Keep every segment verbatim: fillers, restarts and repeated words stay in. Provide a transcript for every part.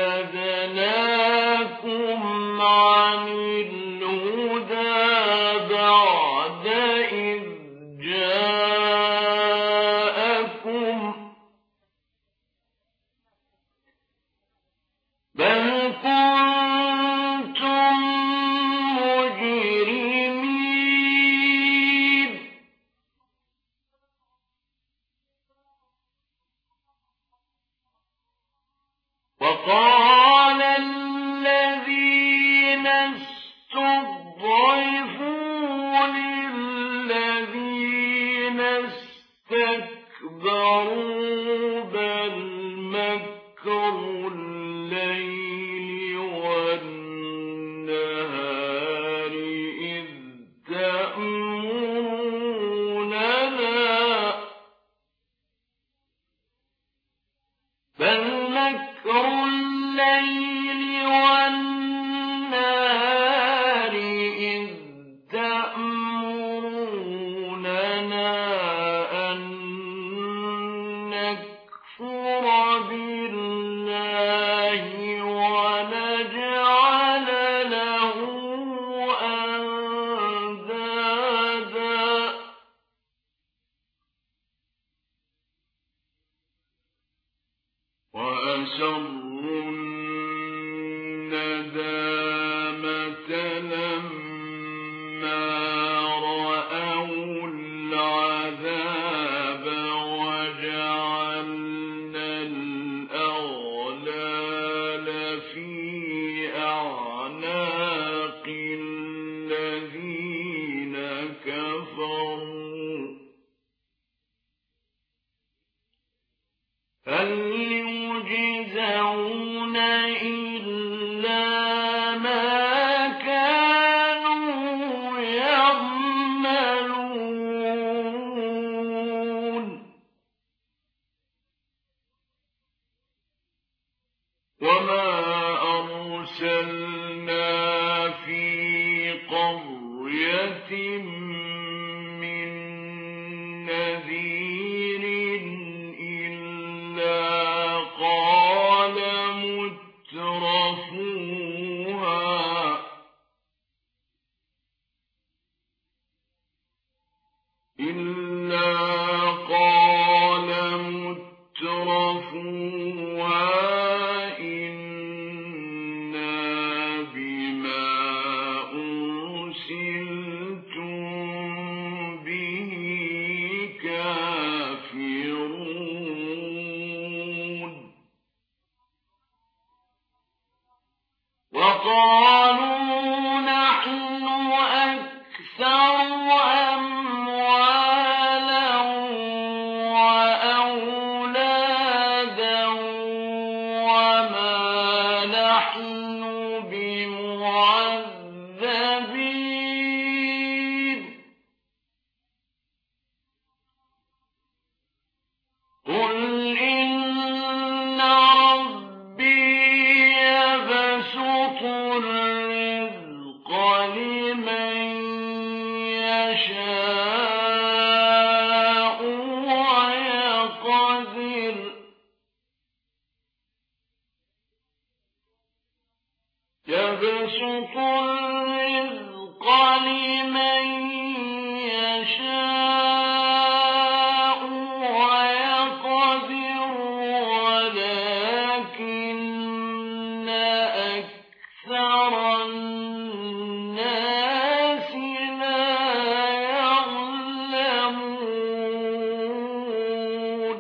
صدناكم عن الهدى بعد إذ جاءكم بل كنتم مجرمين وقال الذين استضعفوا للذين استكبروا بل مكروا الليل والنهار إذ تأمروننا بل مكر الليل والنهار إذ تأمروننا أن نكفر بالله ونجعل له أندادا وأسروا الندامة لما رأوا العذاب وجعلنا الأغلال في أعناق الذين كفروا هل يجزون إلا ما كانوا يعملون وما أرسلنا في قرية من نذير إلا قال مترفوها إلا قال مترفوها إنا بما أرسلتم به كافرون وقالوا نحن أكثر أموالا وأولادا وما نحن بمعذبين قل إن ربي يبسط الرزق لمن يشاء ويقدر يبسط الرزق لمن يشاء ويقدر ولكن أكثر الناس لا يعلمون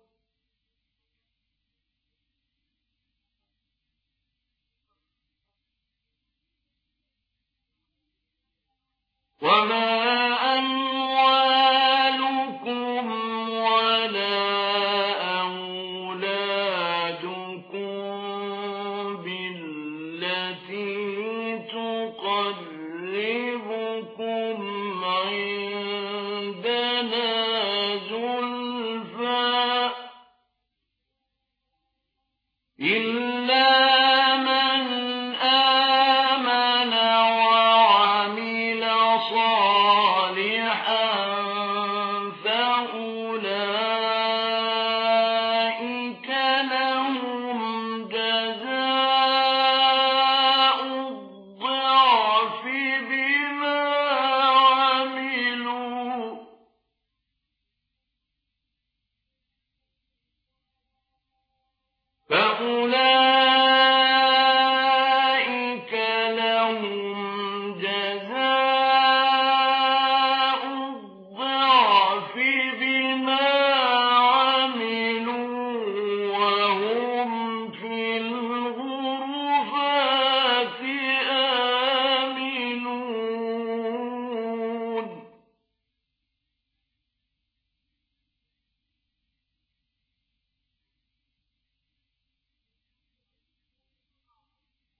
وما أموالكم ولا أولادكم بالتي تقربكم عندنا زلفى إلا من آمن وعمل صالحا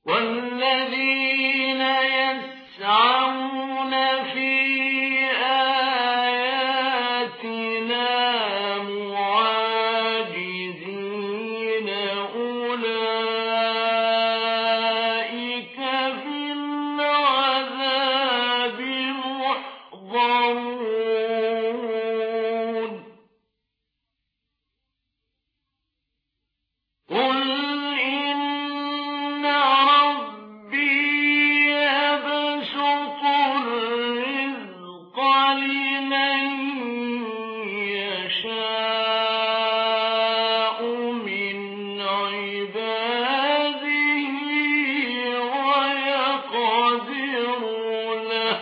والذين يسعون في آياتنا معاجزين أولئك في العذاب محضرون قل إن ربي يبسط الرزق لمن يشاء من عباده ويقدر له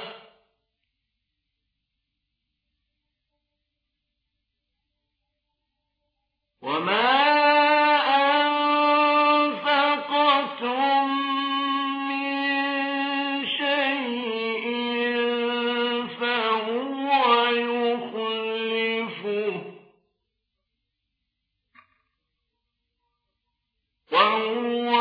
وما أنفقتم من شيء فهو يخلفه وهو